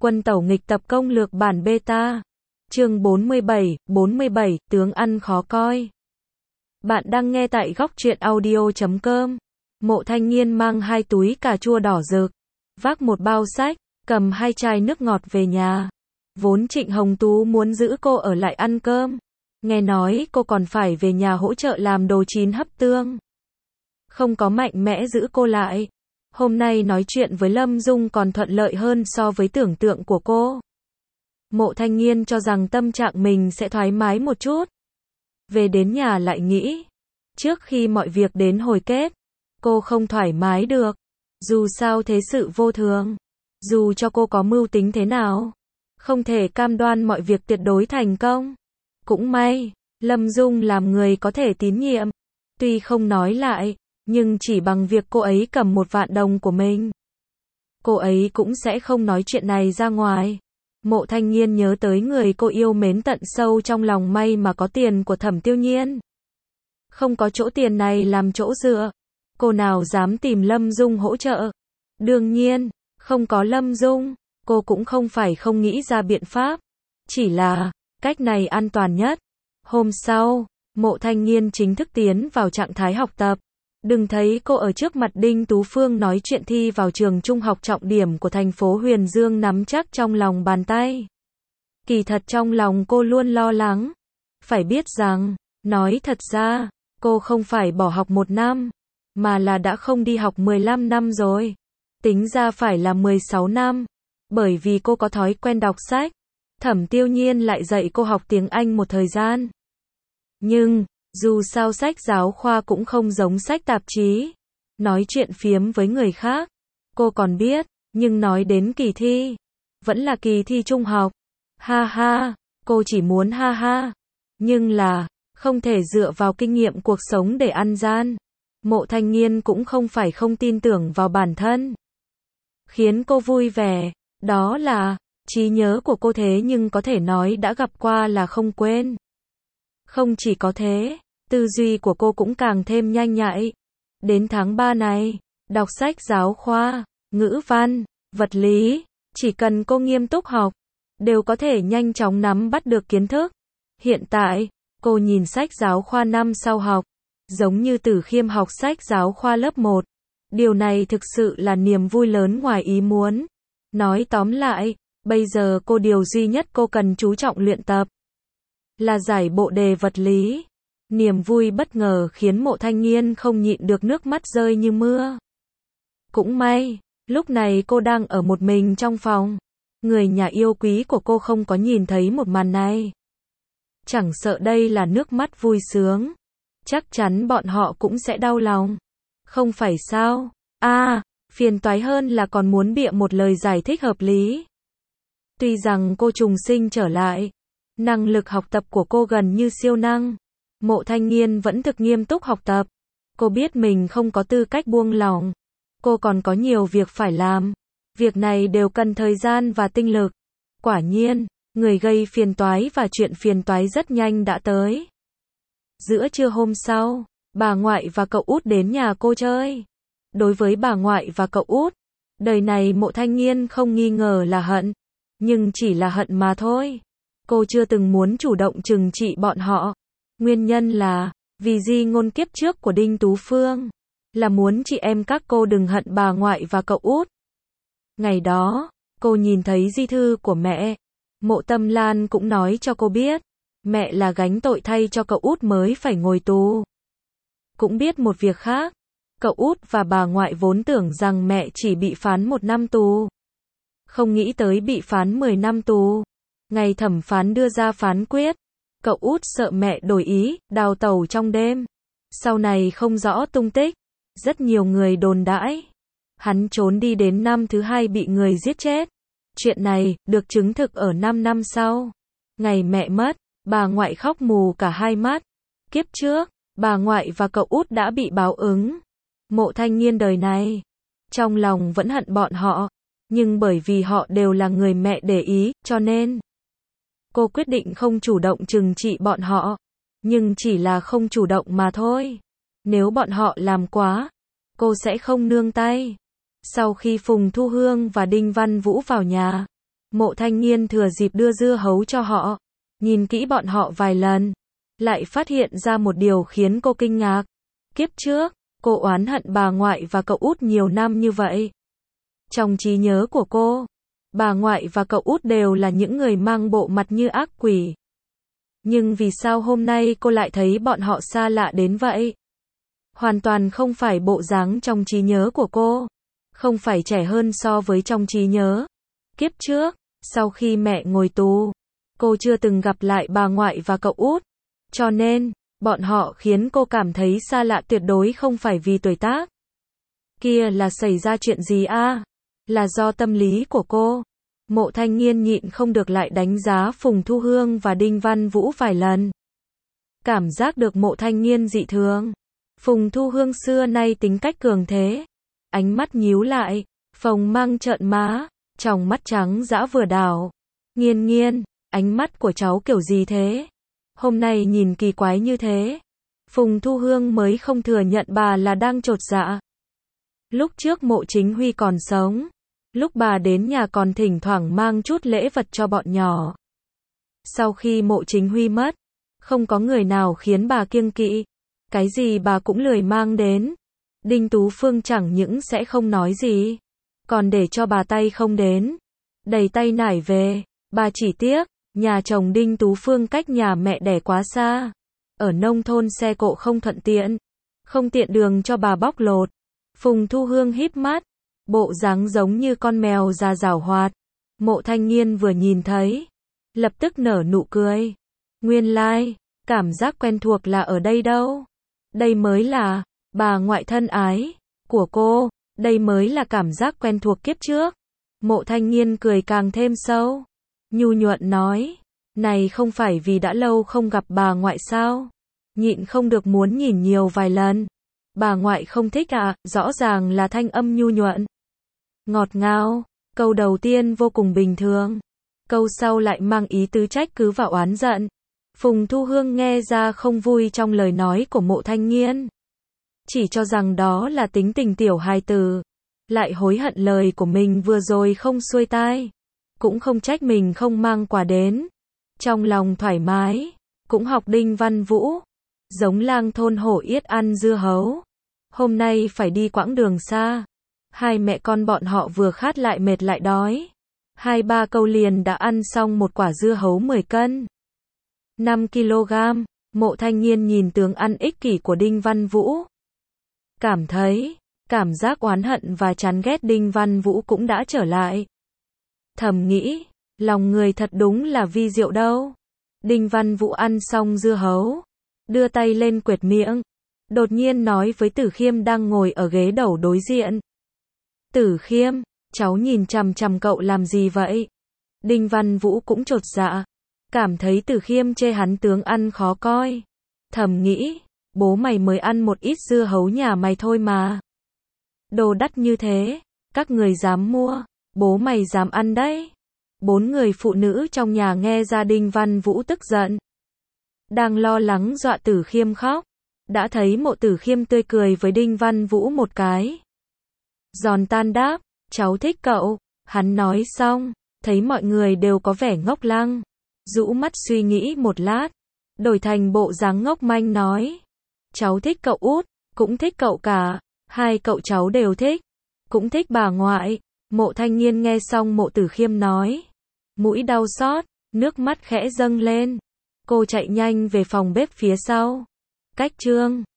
Quân tẩu nghịch tập công lược bản beta. Chương 47, tướng ăn khó coi. Bạn đang nghe tại góc truyện audio.com. Mộ Thanh Nghiên mang 2 túi cà chua đỏ rực, vác một bao sách, cầm 2 chai nước ngọt về nhà. Vốn Trịnh Hồng Tú muốn giữ cô ở lại ăn cơm. Nghe nói cô còn phải về nhà hỗ trợ làm đồ chín hấp tương. Không có mạnh mẽ giữ cô lại. Hôm nay nói chuyện với Lâm Dung còn thuận lợi hơn so với tưởng tượng của cô. Mộ Thanh Nghiên cho rằng tâm trạng mình sẽ thoải mái một chút. Về đến nhà lại nghĩ, trước khi mọi việc đến hồi kết, cô không thoải mái được. Dù sao thế sự vô thường, dù cho cô có mưu tính thế nào, không thể cam đoan mọi việc tuyệt đối thành công. Cũng may, Lâm Dung làm người có thể tín nhiệm. Tuy không nói lại, nhưng chỉ bằng việc cô ấy cầm 1 vạn đồng của mình, cô ấy cũng sẽ không nói chuyện này ra ngoài. Mộ Thanh Nghiên nhớ tới người cô yêu mến tận sâu trong lòng, may mà có tiền của Thẩm Tiêu Nhiên. Không có chỗ tiền này làm chỗ dựa, cô nào dám tìm Lâm Dung hỗ trợ. Đương nhiên, không có Lâm Dung, cô cũng không phải không nghĩ ra biện pháp. Chỉ là, cách này an toàn nhất. Hôm sau, Mộ Thanh Nghiên chính thức tiến vào trạng thái học tập. Đừng thấy cô ở trước mặt Đinh Tú Phương nói chuyện thi vào trường trung học trọng điểm của thành phố Huyền Dương nắm chắc trong lòng bàn tay. Kỳ thật trong lòng cô luôn lo lắng. Phải biết rằng, nói thật ra, cô không phải bỏ học 1 năm, mà là đã không đi học 15 năm rồi. Tính ra phải là 16 năm. Bởi vì cô có thói quen đọc sách, Thẩm Tiêu Nhiên lại dạy cô học tiếng Anh một thời gian. Nhưng, dù sao sách giáo khoa cũng không giống sách tạp chí. Nói chuyện phiếm với người khác, cô còn biết, nhưng nói đến kỳ thi, vẫn là kỳ thi trung học. Ha ha, cô chỉ muốn ha ha. Nhưng là, không thể dựa vào kinh nghiệm cuộc sống để ăn gian. Mộ Thanh Nghiên cũng không phải không tin tưởng vào bản thân. Khiến cô vui vẻ, đó là, trí nhớ của cô thế nhưng có thể nói đã gặp qua là không quên. Không chỉ có thế, tư duy của cô cũng càng thêm nhanh nhạy. Đến tháng 3 này, đọc sách giáo khoa, ngữ văn, vật lý, chỉ cần cô nghiêm túc học, đều có thể nhanh chóng nắm bắt được kiến thức. Hiện tại, cô nhìn sách giáo khoa năm sau học, giống như Tử Khiêm học sách giáo khoa lớp 1. Điều này thực sự là niềm vui lớn ngoài ý muốn. Nói tóm lại, bây giờ điều duy nhất cô cần chú trọng luyện tập là giải bộ đề vật lý. Niềm vui bất ngờ khiến Mộ Thanh Nghiên không nhịn được nước mắt rơi như mưa. Cũng may, lúc này cô đang ở một mình trong phòng. Người nhà yêu quý của cô không có nhìn thấy một màn này. Chẳng sợ đây là nước mắt vui sướng, chắc chắn bọn họ cũng sẽ đau lòng. Không phải sao? Phiền toái hơn là còn muốn bịa một lời giải thích hợp lý. Tuy rằng cô trùng sinh trở lại, năng lực học tập của cô gần như siêu năng. Mộ Thanh Nghiên vẫn thực nghiêm túc học tập. Cô biết mình không có tư cách buông lỏng. Cô còn có nhiều việc phải làm. Việc này đều cần thời gian và tinh lực. Quả nhiên, người gây phiền toái và chuyện phiền toái rất nhanh đã tới. Giữa trưa hôm sau, bà ngoại và cậu út đến nhà cô chơi. Đối với bà ngoại và cậu út, đời này Mộ Thanh Nghiên không nghi ngờ là hận. Nhưng chỉ là hận mà thôi. Cô chưa từng muốn chủ động trừng trị bọn họ. Nguyên nhân là, vì di ngôn kiếp trước của Đinh Tú Phương, là muốn chị em các cô đừng hận bà ngoại và cậu út. Ngày đó, cô nhìn thấy di thư của mẹ. Mộ Tâm Lan cũng nói cho cô biết, mẹ là gánh tội thay cho cậu út mới phải ngồi tù. Cũng biết một việc khác, cậu út và bà ngoại vốn tưởng rằng mẹ chỉ bị phán 1 năm tù. Không nghĩ tới bị phán 10 năm tù. Ngày thẩm phán đưa ra phán quyết, cậu út sợ mẹ đổi ý, đào tẩu trong đêm. Sau này không rõ tung tích, rất nhiều người đồn đãi hắn trốn đi đến năm thứ 2 bị người giết chết. Chuyện này được chứng thực ở 5 năm sau. Ngày mẹ mất, bà ngoại khóc mù cả 2 mắt. Kiếp trước, bà ngoại và cậu út đã bị báo ứng. Mộ Thanh Nghiên đời này, trong lòng vẫn hận bọn họ, nhưng bởi vì họ đều là người mẹ để ý, cho nên cô quyết định không chủ động trừng trị bọn họ. Nhưng chỉ là không chủ động mà thôi. Nếu bọn họ làm quá, cô sẽ không nương tay. Sau khi Phùng Thu Hương và Đinh Văn Vũ vào nhà, Mộ Thanh Nghiên thừa dịp đưa dưa hấu cho họ, nhìn kỹ bọn họ vài lần, lại phát hiện ra một điều khiến cô kinh ngạc. Kiếp trước, cô oán hận bà ngoại và cậu út nhiều năm như vậy. Trong trí nhớ của cô, bà ngoại và cậu út đều là những người mang bộ mặt như ác quỷ. Nhưng vì sao hôm nay cô lại thấy bọn họ xa lạ đến vậy? Hoàn toàn không phải bộ dáng trong trí nhớ của cô. Không phải trẻ hơn so với trong trí nhớ. Kiếp trước, sau khi mẹ ngồi tù, cô chưa từng gặp lại bà ngoại và cậu út. Cho nên, bọn họ khiến cô cảm thấy xa lạ, tuyệt đối không phải vì tuổi tác. Kia là xảy ra chuyện gì a? Là do tâm lý của cô. Mộ Thanh Nghiên nhịn không được lại đánh giá Phùng Thu Hương và Đinh Văn Vũ vài lần. Cảm giác được Mộ Thanh Nghiên dị thường. Phùng Thu Hương xưa nay tính cách cường thế. Ánh mắt nhíu lại, phồng mang trợn má, tròng mắt trắng dã vừa đảo. Nghiên Nghiên, ánh mắt của cháu kiểu gì thế? Hôm nay nhìn kỳ quái như thế. Phùng Thu Hương mới không thừa nhận bà là đang chột dạ. Lúc trước Mộ Chính Huy còn sống, lúc bà đến nhà còn thỉnh thoảng mang chút lễ vật cho bọn nhỏ. Sau khi Mộ Chính Huy mất, không có người nào khiến bà kiêng kỵ. Cái gì bà cũng lười mang đến. Đinh Tú Phương chẳng những sẽ không nói gì, còn để cho bà tay không đến. Đầy tay nải về. Bà chỉ tiếc, nhà chồng Đinh Tú Phương cách nhà mẹ đẻ quá xa. Ở nông thôn xe cộ không thuận tiện. Không tiện đường cho bà bóc lột. Phùng Thu Hương híp mắt. Bộ dáng giống như con mèo già giảo hoạt. Mộ Thanh Nghiên vừa nhìn thấy, lập tức nở nụ cười. Nguyên lai, cảm giác quen thuộc là ở đây đâu. Đây mới là bà ngoại thân ái của cô. Đây mới là cảm giác quen thuộc kiếp trước. Mộ Thanh Nghiên cười càng thêm sâu. Nhu nhuận nói, này không phải vì đã lâu không gặp bà ngoại sao? Nhịn không được muốn nhìn nhiều vài lần. Bà ngoại không thích à? Rõ ràng là thanh âm nhu nhuận, ngọt ngào. Câu đầu tiên vô cùng bình thường. Câu sau lại mang ý tứ trách cứ và oán giận. Phùng Thu Hương nghe ra không vui trong lời nói của Mộ Thanh Nghiên. Chỉ cho rằng đó là tính tình tiểu hài tử. Lại hối hận lời của mình vừa rồi không xuôi tai. Cũng không trách mình không mang quà đến. Trong lòng thoải mái. Cũng học Đinh Văn Vũ. Giống lang thôn hổ yết ăn dưa hấu. Hôm nay phải đi quãng đường xa. Hai mẹ con bọn họ vừa khát lại mệt lại đói. 2-3 câu liền đã ăn xong một quả dưa hấu 10 cân. 5 kg. Mộ Thanh Nghiên nhìn tướng ăn ích kỷ của Đinh Văn Vũ. Cảm thấy, cảm giác oán hận và chán ghét Đinh Văn Vũ cũng đã trở lại. Thầm nghĩ, lòng người thật đúng là vi diệu đâu. Đinh Văn Vũ ăn xong dưa hấu, đưa tay lên quệt miệng. Đột nhiên nói với Tử Khiêm đang ngồi ở ghế đầu đối diện. Tử Khiêm, cháu nhìn chằm chằm cậu làm gì vậy? Đinh Văn Vũ cũng chột dạ. Cảm thấy Tử Khiêm chê hắn tướng ăn khó coi. Thầm nghĩ, bố mày mới ăn một ít dưa hấu nhà mày thôi mà. Đồ đắt như thế, các người dám mua, bố mày dám ăn đấy. 4 người phụ nữ trong nhà nghe ra Đinh Văn Vũ tức giận. Đang lo lắng dọa Tử Khiêm khóc. Đã thấy Mộ Tử Khiêm tươi cười với Đinh Văn Vũ một cái. Giòn tan đáp, cháu thích cậu. Hắn nói xong, thấy mọi người đều có vẻ ngốc lăng. Rũ mắt suy nghĩ một lát, đổi thành bộ dáng ngốc manh nói. Cháu thích cậu út, cũng thích cậu cả. Hai cậu cháu đều thích, cũng thích bà ngoại. Mộ Thanh Nghiên nghe xong Mộ Tử Khiêm nói. Mũi đau xót, nước mắt khẽ dâng lên. Cô chạy nhanh về phòng bếp phía sau. Cách Trương